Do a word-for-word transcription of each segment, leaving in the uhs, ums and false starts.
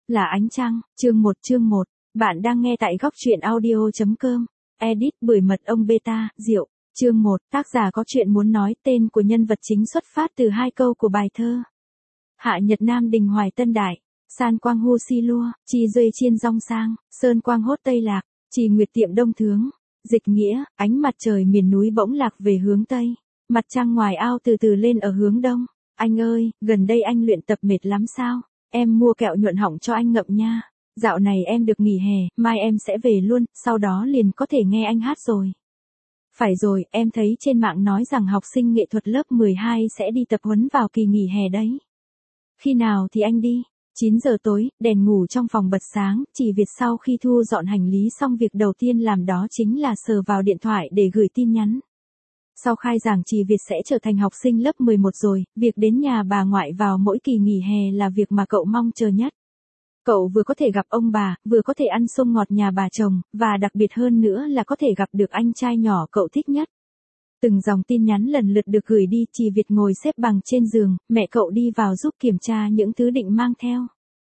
Là ánh trăng, chương một chương một. Bạn đang nghe tại góc truyện audio.com. Edit bởi mật ong beta, Diệu. Chương một, tác giả có chuyện muốn nói. Tên của nhân vật chính xuất phát từ hai câu của bài thơ. Hạ Nhật Nam Đình Hoài Tân Đại, San Quang Hu Si Lua, Chi Duê Chiên Rong Sang, Sơn Quang Hốt Tây Lạc, Trì Nguyệt Tiệm Đông Thướng. Dịch nghĩa, ánh mặt trời miền núi bỗng lạc về hướng Tây. Mặt trăng ngoài ao từ từ lên ở hướng Đông. Anh ơi, gần đây anh luyện tập mệt lắm sao? Em mua kẹo nhuận họng cho anh ngậm nha. Dạo này em được nghỉ hè, mai em sẽ về luôn, sau đó liền có thể nghe anh hát rồi. Phải rồi, em thấy trên mạng nói rằng học sinh nghệ thuật lớp mười hai sẽ đi tập huấn vào kỳ nghỉ hè đấy. Khi nào thì anh đi? chín giờ tối, đèn ngủ trong phòng bật sáng, Chỉ Việt sau khi thu dọn hành lý xong việc đầu tiên làm đó chính là sờ vào điện thoại để gửi tin nhắn. Sau khai giảng Chỉ Việt sẽ trở thành học sinh lớp mười một rồi, việc đến nhà bà ngoại vào mỗi kỳ nghỉ hè là việc mà cậu mong chờ nhất. Cậu vừa có thể gặp ông bà, vừa có thể ăn xông ngọt nhà bà chồng, và đặc biệt hơn nữa là có thể gặp được anh trai nhỏ cậu thích nhất. Từng dòng tin nhắn lần lượt được gửi đi, Chỉ Việt ngồi xếp bằng trên giường, mẹ cậu đi vào giúp kiểm tra những thứ định mang theo.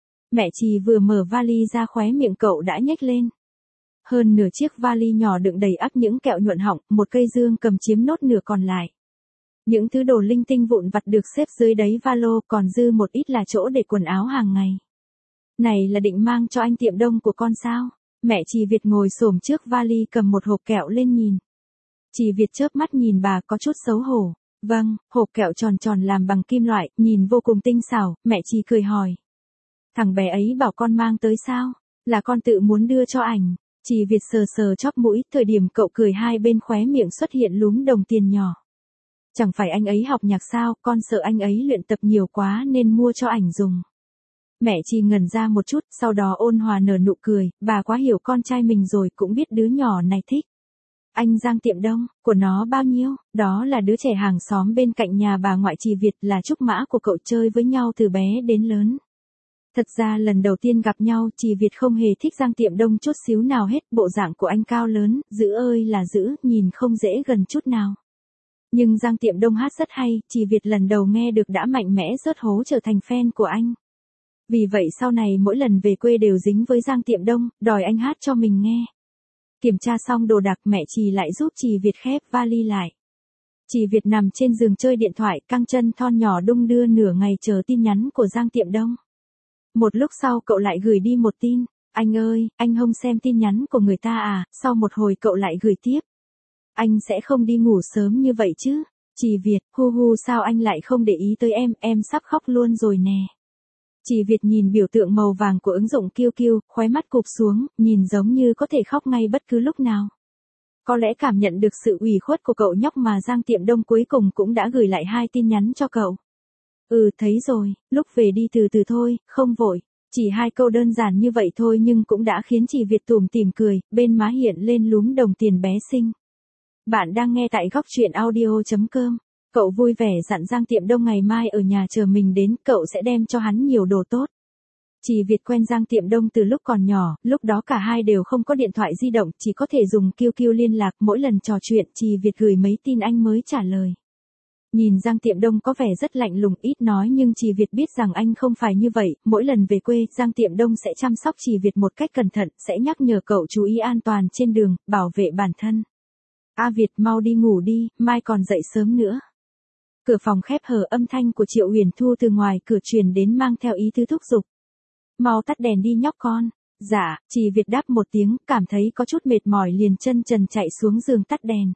Mẹ Chỉ vừa mở vali ra khóe miệng cậu đã nhếch lên. Hơn nửa chiếc vali nhỏ đựng đầy ắp những kẹo nhuận họng, một cây dương cầm chiếm nốt nửa còn lại. Những thứ đồ linh tinh vụn vặt được xếp dưới đáy valo, còn dư một ít là chỗ để quần áo hàng ngày. Này là định mang cho anh Tiệm Đông của con sao? Mẹ Chỉ Việt ngồi xổm trước vali cầm một hộp kẹo lên nhìn. Chỉ Việt chớp mắt nhìn bà có chút xấu hổ. Vâng, hộp kẹo tròn tròn làm bằng kim loại, nhìn vô cùng tinh xảo, mẹ Chỉ cười hỏi. Thằng bé ấy bảo con mang tới sao? Là con tự muốn đưa cho ảnh. Chỉ Việt sờ sờ chóp mũi, thời điểm cậu cười hai bên khóe miệng xuất hiện lúm đồng tiền nhỏ. Chẳng phải anh ấy học nhạc sao, con sợ anh ấy luyện tập nhiều quá nên mua cho ảnh dùng. Mẹ Chỉ ngẩn ra một chút, sau đó ôn hòa nở nụ cười, bà quá hiểu con trai mình rồi, cũng biết đứa nhỏ này thích. Anh Giang Tiệm Đông, của nó bao nhiêu? Đó là đứa trẻ hàng xóm bên cạnh nhà bà ngoại Chỉ Việt, là trúc mã của cậu, chơi với nhau từ bé đến lớn. Thật ra lần đầu tiên gặp nhau, Chỉ Việt không hề thích Giang Tiệm Đông chút xíu nào hết, bộ dạng của anh cao lớn, dữ ơi là dữ, nhìn không dễ gần chút nào. Nhưng Giang Tiệm Đông hát rất hay, Chỉ Việt lần đầu nghe được đã mạnh mẽ rớt hố trở thành fan của anh. Vì vậy sau này mỗi lần về quê đều dính với Giang Tiệm Đông, đòi anh hát cho mình nghe. Kiểm tra xong đồ đạc, mẹ Chỉ lại giúp Chỉ Việt khép vali lại. Chỉ Việt nằm trên giường chơi điện thoại, căng chân thon nhỏ đung đưa nửa ngày chờ tin nhắn của Giang Tiệm Đông. Một lúc sau cậu lại gửi đi một tin. Anh ơi, anh không xem tin nhắn của người ta à? Sau một hồi cậu lại gửi tiếp. Anh sẽ không đi ngủ sớm như vậy chứ? Chỉ Việt, hu hu, sao anh lại không để ý tới em, em sắp khóc luôn rồi nè. Chỉ Việt nhìn biểu tượng màu vàng của ứng dụng Q Q, khóe mắt cụp xuống, nhìn giống như có thể khóc ngay bất cứ lúc nào. Có lẽ cảm nhận được sự ủy khuất của cậu nhóc mà Giang Tiệm Đông cuối cùng cũng đã gửi lại hai tin nhắn cho cậu. Ừ, thấy rồi, lúc về đi từ từ thôi, không vội. Chỉ hai câu đơn giản như vậy thôi nhưng cũng đã khiến Chỉ Việt tủm tỉm cười, bên má hiện lên lúm đồng tiền bé xinh. Bạn đang nghe tại góc truyện audio.com. Cậu vui vẻ dặn Giang Tiệm Đông ngày mai ở nhà chờ mình đến, cậu sẽ đem cho hắn nhiều đồ tốt. Chỉ Việt quen Giang Tiệm Đông từ lúc còn nhỏ, lúc đó cả hai đều không có điện thoại di động, chỉ có thể dùng Q Q liên lạc, mỗi lần trò chuyện Chỉ Việt gửi mấy tin anh mới trả lời. Nhìn Giang Tiệm Đông có vẻ rất lạnh lùng, ít nói, nhưng Chỉ Việt biết rằng anh không phải như vậy, mỗi lần về quê, Giang Tiệm Đông sẽ chăm sóc Chỉ Việt một cách cẩn thận, sẽ nhắc nhở cậu chú ý an toàn trên đường, bảo vệ bản thân. A Việt, mau đi ngủ đi, mai còn dậy sớm nữa. Cửa phòng khép hờ, âm thanh của Triệu Huyền Thu từ ngoài cửa truyền đến mang theo ý tứ thúc giục. Mau tắt đèn đi nhóc con. Dạ, Chỉ Việt đáp một tiếng, cảm thấy có chút mệt mỏi liền chân trần chạy xuống giường tắt đèn.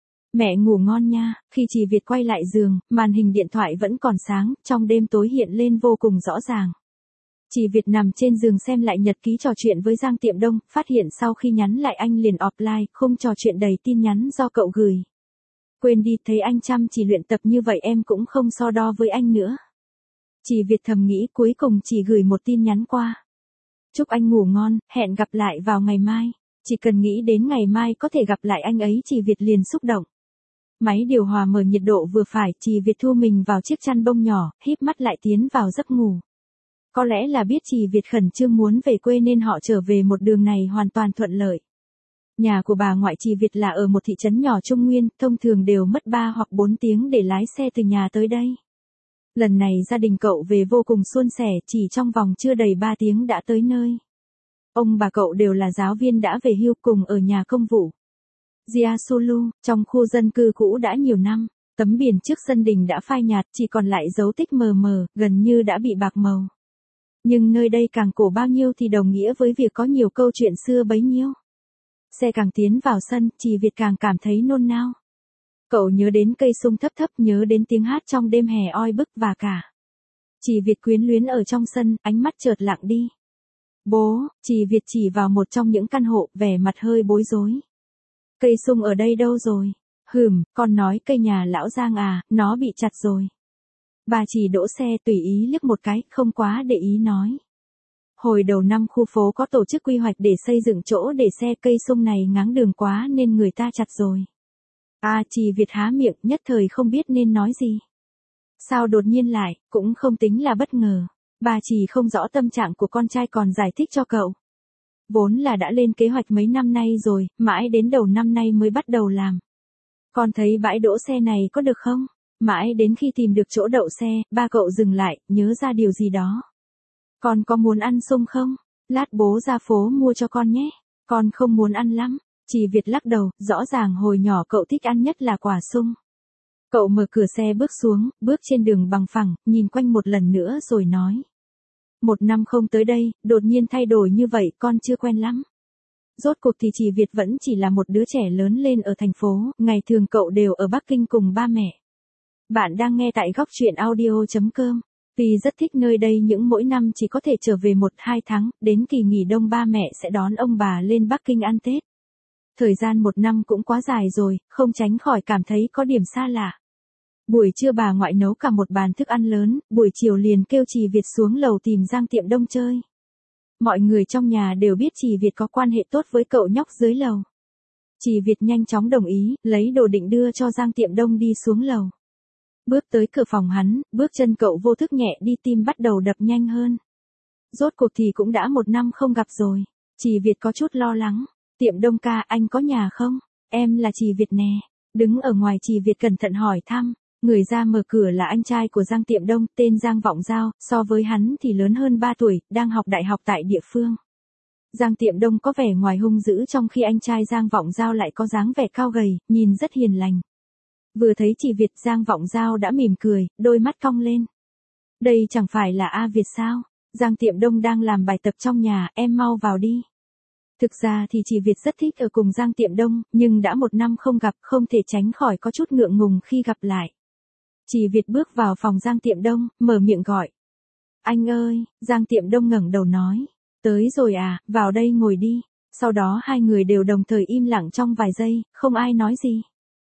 Mẹ ngủ ngon nha. Khi Chỉ Việt quay lại giường, màn hình điện thoại vẫn còn sáng, trong đêm tối hiện lên vô cùng rõ ràng. Chỉ Việt nằm trên giường xem lại nhật ký trò chuyện với Giang Tiệm Đông, phát hiện sau khi nhắn lại anh liền offline, không trò chuyện đầy tin nhắn do cậu gửi. Quên đi, thấy anh chăm chỉ luyện tập như vậy em cũng không so đo với anh nữa. Chỉ Việt thầm nghĩ, cuối cùng chỉ gửi một tin nhắn qua. Chúc anh ngủ ngon, hẹn gặp lại vào ngày mai. Chỉ cần nghĩ đến ngày mai có thể gặp lại anh ấy, Chỉ Việt liền xúc động. Máy điều hòa mở nhiệt độ vừa phải, Chỉ Việt thu mình vào chiếc chăn bông nhỏ, híp mắt lại tiến vào giấc ngủ. Có lẽ là biết Chỉ Việt khẩn trương muốn về quê nên họ trở về một đường này hoàn toàn thuận lợi. Nhà của bà ngoại Chỉ Việt là ở một thị trấn nhỏ Trung Nguyên, thông thường đều mất ba hoặc bốn tiếng để lái xe từ nhà tới đây. Lần này gia đình cậu về vô cùng suôn sẻ, chỉ trong vòng chưa đầy ba tiếng đã tới nơi. Ông bà cậu đều là giáo viên đã về hưu cùng ở nhà công vụ. Giasulu, trong khu dân cư cũ đã nhiều năm, tấm biển trước sân đình đã phai nhạt, chỉ còn lại dấu tích mờ mờ, gần như đã bị bạc màu. Nhưng nơi đây càng cổ bao nhiêu thì đồng nghĩa với việc có nhiều câu chuyện xưa bấy nhiêu. Xe càng tiến vào sân, Chỉ Việt càng cảm thấy nôn nao. Cậu nhớ đến cây sung thấp thấp, nhớ đến tiếng hát trong đêm hè oi bức và cả. Chỉ Việt quyến luyến ở trong sân, ánh mắt chợt lặng đi. Bố, Chỉ Việt chỉ vào một trong những căn hộ, vẻ mặt hơi bối rối. Cây sung ở đây đâu rồi? Hừm, con nói cây nhà lão Giang à, nó bị chặt rồi. Bà chỉ đỗ xe tùy ý liếc một cái, không quá để ý nói. Hồi đầu năm khu phố có tổ chức quy hoạch để xây dựng chỗ để xe, cây sung này ngáng đường quá nên người ta chặt rồi. À, Chỉ Việt há miệng, nhất thời không biết nên nói gì. Sao đột nhiên lại, cũng không tính là bất ngờ. Bà chỉ không rõ tâm trạng của con trai còn giải thích cho cậu. Vốn là đã lên kế hoạch mấy năm nay rồi, mãi đến đầu năm nay mới bắt đầu làm. Con thấy bãi đỗ xe này có được không? Mãi đến khi tìm được chỗ đậu xe, ba cậu dừng lại, nhớ ra điều gì đó. Con có muốn ăn sung không? Lát bố ra phố mua cho con nhé. Con không muốn ăn lắm. Chỉ Việt lắc đầu, rõ ràng hồi nhỏ cậu thích ăn nhất là quả sung. Cậu mở cửa xe bước xuống, bước trên đường bằng phẳng, nhìn quanh một lần nữa rồi nói. Một năm không tới đây, đột nhiên thay đổi như vậy, con chưa quen lắm. Rốt cuộc thì Chỉ Việt vẫn chỉ là một đứa trẻ lớn lên ở thành phố, ngày thường cậu đều ở Bắc Kinh cùng ba mẹ. Bạn đang nghe tại góc truyện audio chấm com. Vì rất thích nơi đây những mỗi năm chỉ có thể trở về một hai tháng, đến kỳ nghỉ đông ba mẹ sẽ đón ông bà lên Bắc Kinh ăn Tết. Thời gian một năm cũng quá dài rồi, không tránh khỏi cảm thấy có điểm xa lạ. Buổi trưa bà ngoại nấu cả một bàn thức ăn lớn, buổi chiều liền kêu Chỉ Việt xuống lầu tìm Giang Tiệm Đông chơi. Mọi người trong nhà đều biết Chỉ Việt có quan hệ tốt với cậu nhóc dưới lầu. Chỉ Việt nhanh chóng đồng ý, lấy đồ định đưa cho Giang Tiệm Đông đi xuống lầu. Bước tới cửa phòng hắn, bước chân cậu vô thức nhẹ đi, tim bắt đầu đập nhanh hơn. Rốt cuộc thì cũng đã một năm không gặp rồi. Chỉ Việt có chút lo lắng. Tiệm Đông ca, anh có nhà không? Em là Chỉ Việt nè. Đứng ở ngoài Chỉ Việt cẩn thận hỏi thăm. Người ra mở cửa là anh trai của Giang Tiệm Đông, tên Giang Vọng Giao, so với hắn thì lớn hơn ba tuổi, đang học đại học tại địa phương. Giang Tiệm Đông có vẻ ngoài hung dữ trong khi anh trai Giang Vọng Giao lại có dáng vẻ cao gầy, nhìn rất hiền lành. Vừa thấy Chỉ Việt, Giang Vọng Giao đã mỉm cười, đôi mắt cong lên. Đây chẳng phải là A Việt sao? Giang Tiệm Đông đang làm bài tập trong nhà, em mau vào đi. Thực ra thì Chỉ Việt rất thích ở cùng Giang Tiệm Đông, nhưng đã một năm không gặp, không thể tránh khỏi có chút ngượng ngùng khi gặp lại. Chỉ Việt bước vào phòng Giang Tiệm Đông, mở miệng gọi. Anh ơi, Giang Tiệm Đông ngẩng đầu nói. Tới rồi à, vào đây ngồi đi. Sau đó hai người đều đồng thời im lặng trong vài giây, không ai nói gì.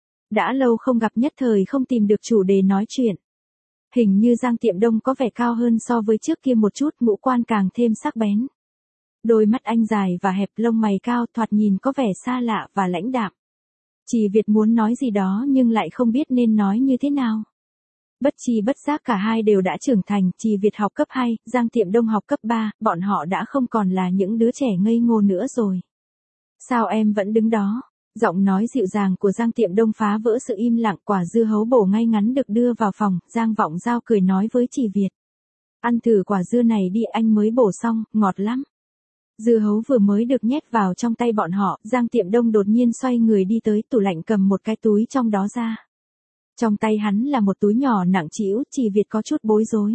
Đã lâu không gặp, nhất thời không tìm được chủ đề nói chuyện. Hình như Giang Tiệm Đông có vẻ cao hơn so với trước kia một chút, ngũ quan càng thêm sắc bén. Đôi mắt anh dài và hẹp, lông mày cao, thoạt nhìn có vẻ xa lạ và lãnh đạm. Chỉ Việt muốn nói gì đó nhưng lại không biết nên nói như thế nào. Bất chi bất giác cả hai đều đã trưởng thành, Chỉ Việt học cấp hai, Giang Tiệm Đông học cấp ba, bọn họ đã không còn là những đứa trẻ ngây ngô nữa rồi. Sao em vẫn đứng đó? Giọng nói dịu dàng của Giang Tiệm Đông phá vỡ sự im lặng, quả dưa hấu bổ ngay ngắn được đưa vào phòng, Giang Vọng Giao cười nói với Chỉ Việt. Ăn thử quả dưa này đi, anh mới bổ xong, ngọt lắm. Dưa hấu vừa mới được nhét vào trong tay bọn họ, Giang Tiệm Đông đột nhiên xoay người đi tới tủ lạnh cầm một cái túi trong đó ra. Trong tay hắn là một túi nhỏ nặng trĩu, Chỉ Việt có chút bối rối.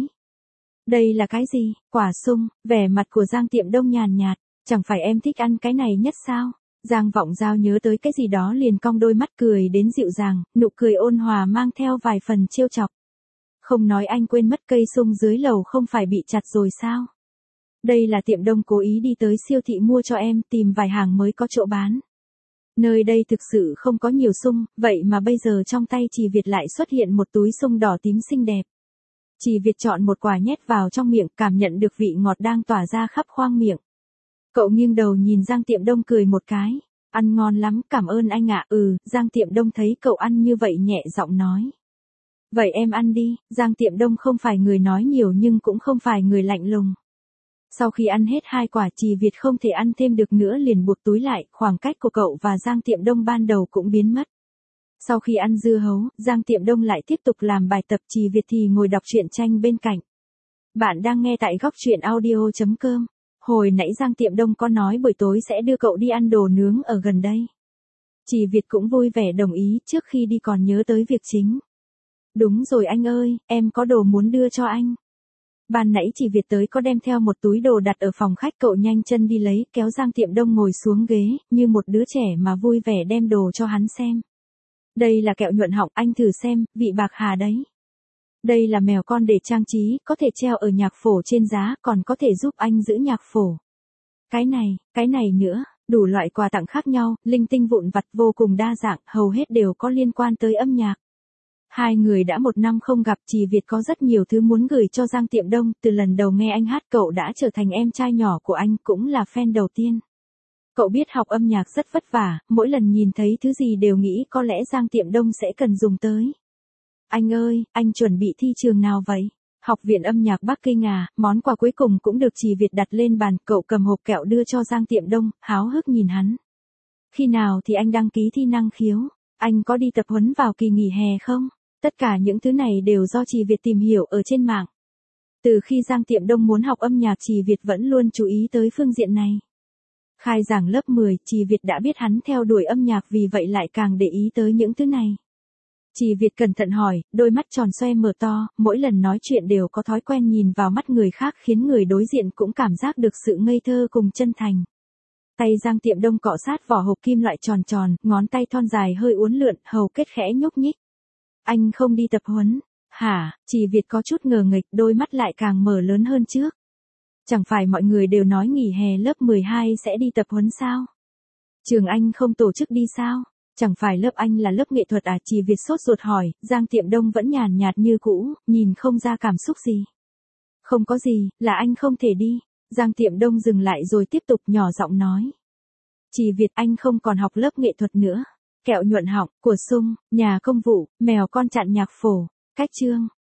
Đây là cái gì? Quả sung, vẻ mặt của Giang Tiệm Đông nhàn nhạt, chẳng phải em thích ăn cái này nhất sao? Giang Vọng Giao nhớ tới cái gì đó liền cong đôi mắt cười đến dịu dàng, nụ cười ôn hòa mang theo vài phần trêu chọc. Không nói anh quên mất cây sung dưới lầu không phải bị chặt rồi sao? Đây là Tiệm Đông cố ý đi tới siêu thị mua cho em, tìm vài hàng mới có chỗ bán. Nơi đây thực sự không có nhiều sung, vậy mà bây giờ trong tay Chỉ Việt lại xuất hiện một túi sung đỏ tím xinh đẹp. Chỉ Việt chọn một quả nhét vào trong miệng, cảm nhận được vị ngọt đang tỏa ra khắp khoang miệng. Cậu nghiêng đầu nhìn Giang Tiệm Đông cười một cái. Ăn ngon lắm, cảm ơn anh ạ. Ừ, Giang Tiệm Đông thấy cậu ăn như vậy nhẹ giọng nói. Vậy em ăn đi, Giang Tiệm Đông không phải người nói nhiều nhưng cũng không phải người lạnh lùng. Sau khi ăn hết hai quả, Chỉ Việt không thể ăn thêm được nữa liền buộc túi lại, khoảng cách của cậu và Giang Tiệm Đông ban đầu cũng biến mất. Sau khi ăn dưa hấu, Giang Tiệm Đông lại tiếp tục làm bài tập, Trì Việt thì ngồi đọc truyện tranh bên cạnh. Bạn đang nghe tại góc truyện audio.com. Hồi nãy Giang Tiệm Đông có nói buổi tối sẽ đưa cậu đi ăn đồ nướng ở gần đây. Trì Việt cũng vui vẻ đồng ý, trước khi đi còn nhớ tới việc chính. Đúng rồi anh ơi, em có đồ muốn đưa cho anh. Ban nãy Trì Việt tới có đem theo một túi đồ đặt ở phòng khách, cậu nhanh chân đi lấy, kéo Giang Tiệm Đông ngồi xuống ghế, như một đứa trẻ mà vui vẻ đem đồ cho hắn xem. Đây là kẹo nhuận họng, anh thử xem, vị bạc hà đấy. Đây là mèo con để trang trí, có thể treo ở nhạc phổ trên giá, còn có thể giúp anh giữ nhạc phổ. Cái này, cái này nữa, đủ loại quà tặng khác nhau, linh tinh vụn vặt vô cùng đa dạng, hầu hết đều có liên quan tới âm nhạc. Hai người đã một năm không gặp, Trì Việt có rất nhiều thứ muốn gửi cho Giang Tiệm Đông, từ lần đầu nghe anh hát cậu đã trở thành em trai nhỏ của anh, cũng là fan đầu tiên. Cậu biết học âm nhạc rất vất vả, mỗi lần nhìn thấy thứ gì đều nghĩ có lẽ Giang Tiệm Đông sẽ cần dùng tới. Anh ơi, anh chuẩn bị thi trường nào vậy? Học viện âm nhạc Bắc Kinh à, món quà cuối cùng cũng được Trì Việt đặt lên bàn, cậu cầm hộp kẹo đưa cho Giang Tiệm Đông, háo hức nhìn hắn. Khi nào thì anh đăng ký thi năng khiếu? Anh có đi tập huấn vào kỳ nghỉ hè không? Tất cả những thứ này đều do Trì Việt tìm hiểu ở trên mạng. Từ khi Giang Tiệm Đông muốn học âm nhạc, Trì Việt vẫn luôn chú ý tới phương diện này. Khai giảng lớp mười, Trì Việt đã biết hắn theo đuổi âm nhạc, vì vậy lại càng để ý tới những thứ này. Trì Việt cẩn thận hỏi, đôi mắt tròn xoe mở to, mỗi lần nói chuyện đều có thói quen nhìn vào mắt người khác, khiến người đối diện cũng cảm giác được sự ngây thơ cùng chân thành. Tay Giang Tiệm Đông cọ sát vỏ hộp kim loại tròn tròn, ngón tay thon dài hơi uốn lượn, hầu kết khẽ nhúc nhích. Anh không đi tập huấn? Hả? Trì Việt có chút ngờ nghịch, đôi mắt lại càng mở lớn hơn trước. Chẳng phải mọi người đều nói nghỉ hè lớp mười hai sẽ đi tập huấn sao? Trường anh không tổ chức đi sao? Chẳng phải lớp anh là lớp nghệ thuật à? Trì Việt sốt ruột hỏi, Giang Tiệm Đông vẫn nhàn nhạt như cũ, nhìn không ra cảm xúc gì. Không có gì, là anh không thể đi. Giang Tiệm Đông dừng lại rồi tiếp tục nhỏ giọng nói. Trì Việt, anh không còn học lớp nghệ thuật nữa. Kẹo nhuận họng, của sung, nhà công vụ, mèo con chặn nhạc phổ, cách chương.